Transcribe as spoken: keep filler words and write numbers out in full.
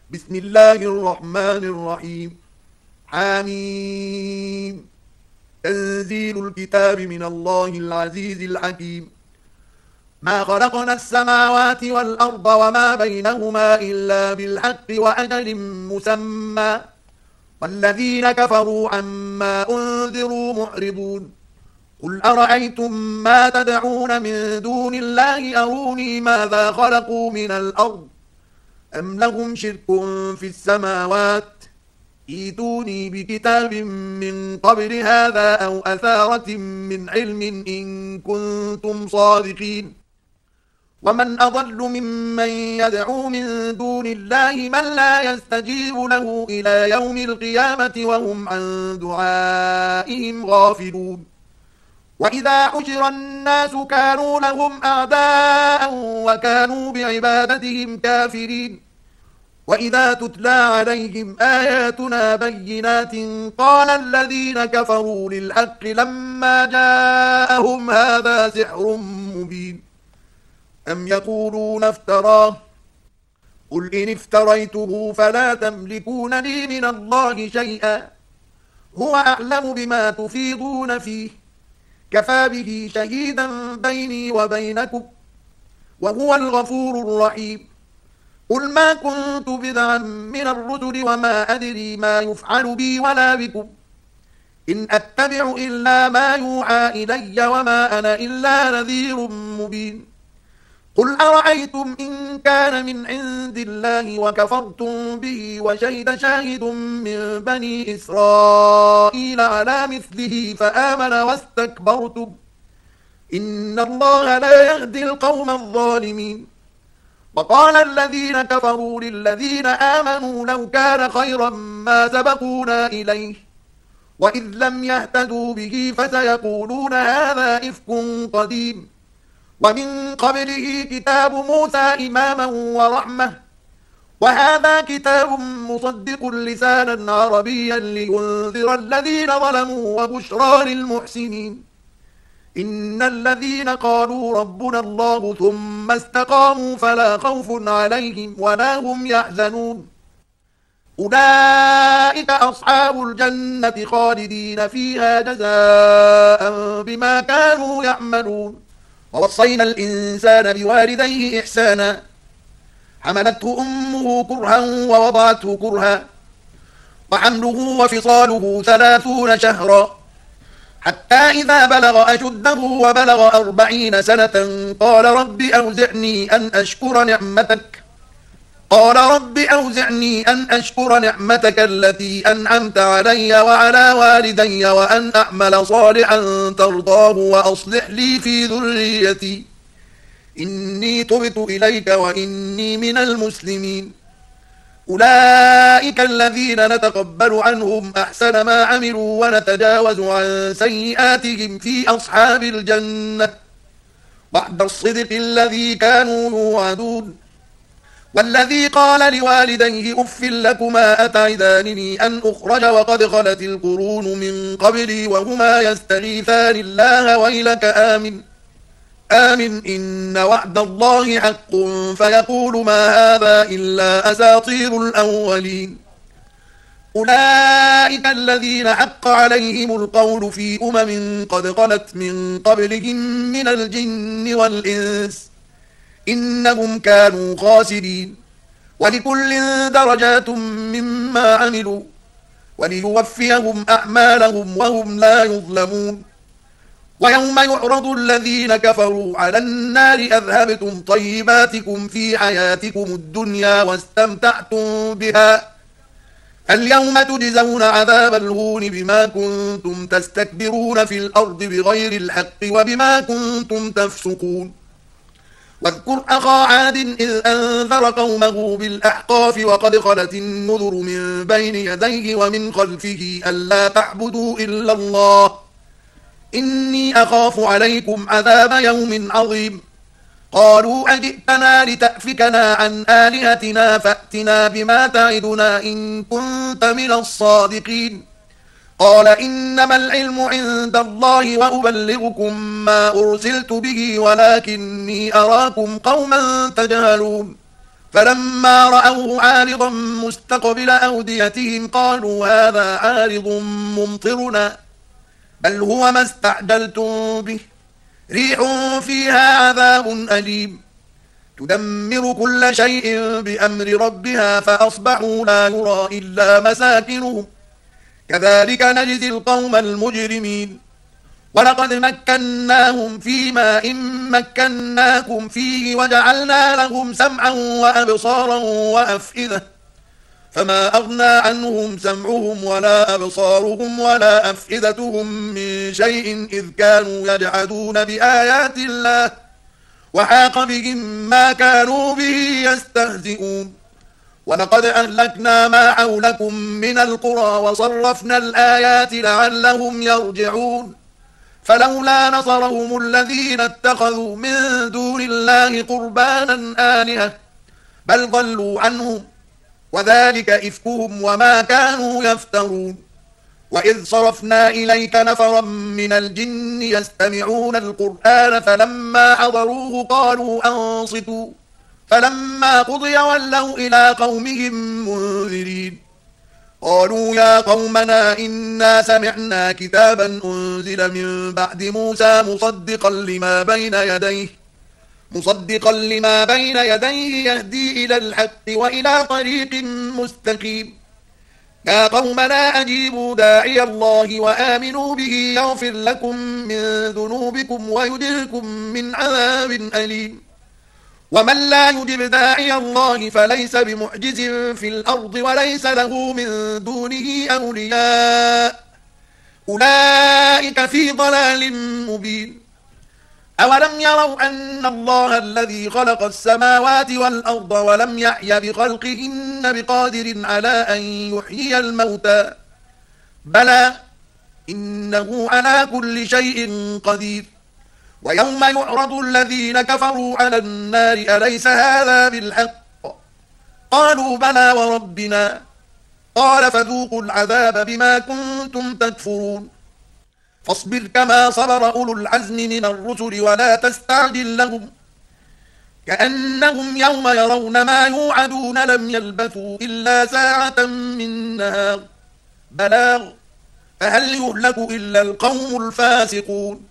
بسم الله الرحمن الرحيم. حميم. تنزيل الكتاب من الله العزيز الحكيم. ما خلقنا السماوات والأرض وما بينهما إلا بالحق وأجل مسمى، والذين كفروا عما أنذروا معرضون. قل أرأيتم ما تدعون من دون الله أروني ماذا خلقوا من الأرض أم لهم شرك في السماوات، ائتوني بكتاب من قبل هذا أو أثارة من علم إن كنتم صادقين. ومن أضل ممن يدعو من دون الله من لا يستجيب له إلى يوم القيامة وهم عن دعائهم غافلون. وإذا حشر الناس كانوا لهم أعداء وكانوا بعبادتهم كافرين. وإذا تتلى عليهم آياتنا بينات قال الذين كفروا للحق لما جاءهم هذا سحر مبين. أم يقولون افتراه، قل إن افتريته فلا تملكون لي من الله شيئا، هو أعلم بما تفيضون فيه، كفى به شهيدا بيني وبينكم، وهو الغفور الرحيم. قل ما كنت بدعا من الرسل وما أدري ما يفعل بي ولا بكم، إن أتبع إلا ما يوحى إلي وما أنا إلا نذير مبين. قل أرأيتم إن كان من عند الله وكفرتم به وشهد شاهد من بني إسرائيل على مثله فآمن واستكبرتم، إن الله لا يهدي القوم الظالمين. وقال الذين كفروا للذين آمنوا لو كان خيرا ما سبقونا إليه، وإذ لم يهتدوا به فسيقولون هذا إفك قديم. ومن قبله كتاب موسى إماما ورحمة، وهذا كتاب مصدق لسانا عربيا لينذر الذين ظلموا وبشرى للمحسنين. إن الذين قالوا ربنا الله ثم استقاموا فلا خوف عليهم ولا هم يحزنون، أولئك أصحاب الجنة خالدين فيها جزاء بما كانوا يعملون. ووصينا الإنسان بوالديه إحسانا، حملته أمه كرها ووضعته كرها، وحمله وفصاله ثلاثون شهرا، حتى إذا بلغ أشده وبلغ أربعين سنة قال رب أوزعني أن أشكر نعمتك قال رب أوزعني أن أشكر نعمتك التي أنعمت علي وعلى والدي وأن أعمل صالحا ترضاه وأصلح لي في ذريتي إني تبت إليك وإني من المسلمين. أولئك الذين نتقبل عنهم أحسن ما عملوا ونتجاوز عن سيئاتهم في أصحاب الجنة، وعد الصدق الذي كانوا يوعدون. والذي قال لوالديه أف لكما أتعدانني أن أخرج وقد خلت القرون من قبلي وهما يستغيثان الله ويلك آمن آمن إن وعد الله حق فيقول ما هذا إلا أساطير الأولين. أولئك الذين حق عليهم القول في أمم قد خلت من قبلهم من الجن والإنس إنهم كانوا خاسرين. ولكل درجات مما عملوا وليوفيهم أعمالهم وهم لا يظلمون. ويوم يعرض الذين كفروا على النار أذهبتم طيباتكم في حياتكم الدنيا واستمتعتم بها، اليوم تجزون عذاب الهون بما كنتم تستكبرون في الأرض بغير الحق وبما كنتم تفسقون. واذكر أخا عاد إذ أنذر قومه بالأحقاف وقد خلت النذر من بين يديه ومن خلفه ألا تعبدوا إلا الله إني أخاف عليكم عذاب يوم عظيم. قالوا أجئتنا لتأفكنا عن آلهتنا فأتنا بما تعدنا إن كنت من الصادقين. قال إنما العلم عند الله وأبلغكم ما أرسلت به ولكني أراكم قوما تجهلون. فلما رأوه عارضا مستقبل أوديتهم قالوا هذا عارض ممطرنا بل هو ما استعجلتم به ريح فيها عذاب أليم تدمر كل شيء بأمر ربها فأصبحوا لا يرى إلا مساكنهم كذلك نجزي القوم المجرمين ولقد مكناهم في ماء مكناكم فيه وجعلنا لهم سمعا وأبصارا وأفئدة فما أغنى عنهم سمعهم ولا أبصارهم ولا أفئدتهم من شيء إذ كانوا يجحدون بآيات الله وحاق بهم ما كانوا به يستهزئون ولقد أهلكنا ما حولكم من القرى وصرفنا الآيات لعلهم يرجعون فلولا نصرهم الذين اتخذوا من دون الله قربانا آلهة بل ضلوا عنهم وذلك إفكهم وما كانوا يفترون وإذ صرفنا إليك نفرا من الجن يستمعون القرآن فلما حضروه قالوا أنصتوا فلما قضي ولوا إلى قومهم منذرين قالوا يا قومنا إنا سمعنا كتابا أنزل من بعد موسى مصدقا لما بين يديه مصدقا لما بين يديه يهدي إلى الحق وإلى طريق مستقيم يا قومنا أجيبوا داعي الله وآمنوا به يغفر لكم من ذنوبكم ويجركم من عذاب أليم ومن لا يجب داعي الله فليس بمعجز في الأرض وليس له من دونه أولياء أولئك في ضلال مبين أولم يروا أن الله الذي خلق السماوات والأرض ولم يعي بخلقهن بقادر على أن يحيي الموتى بلى إنه على كل شيء قدير ويوم يعرض الذين كفروا على النار أليس هذا بالحق قالوا بلى وربنا قال فذوقوا العذاب بما كنتم تكفرون فاصبر كما صبر أولو العزم من الرسل ولا تستعجل لهم كأنهم يوم يرون ما يوعدون لم يلبثوا إلا ساعة من نهار بلاغ فهل يهلك إلا القوم الفاسقون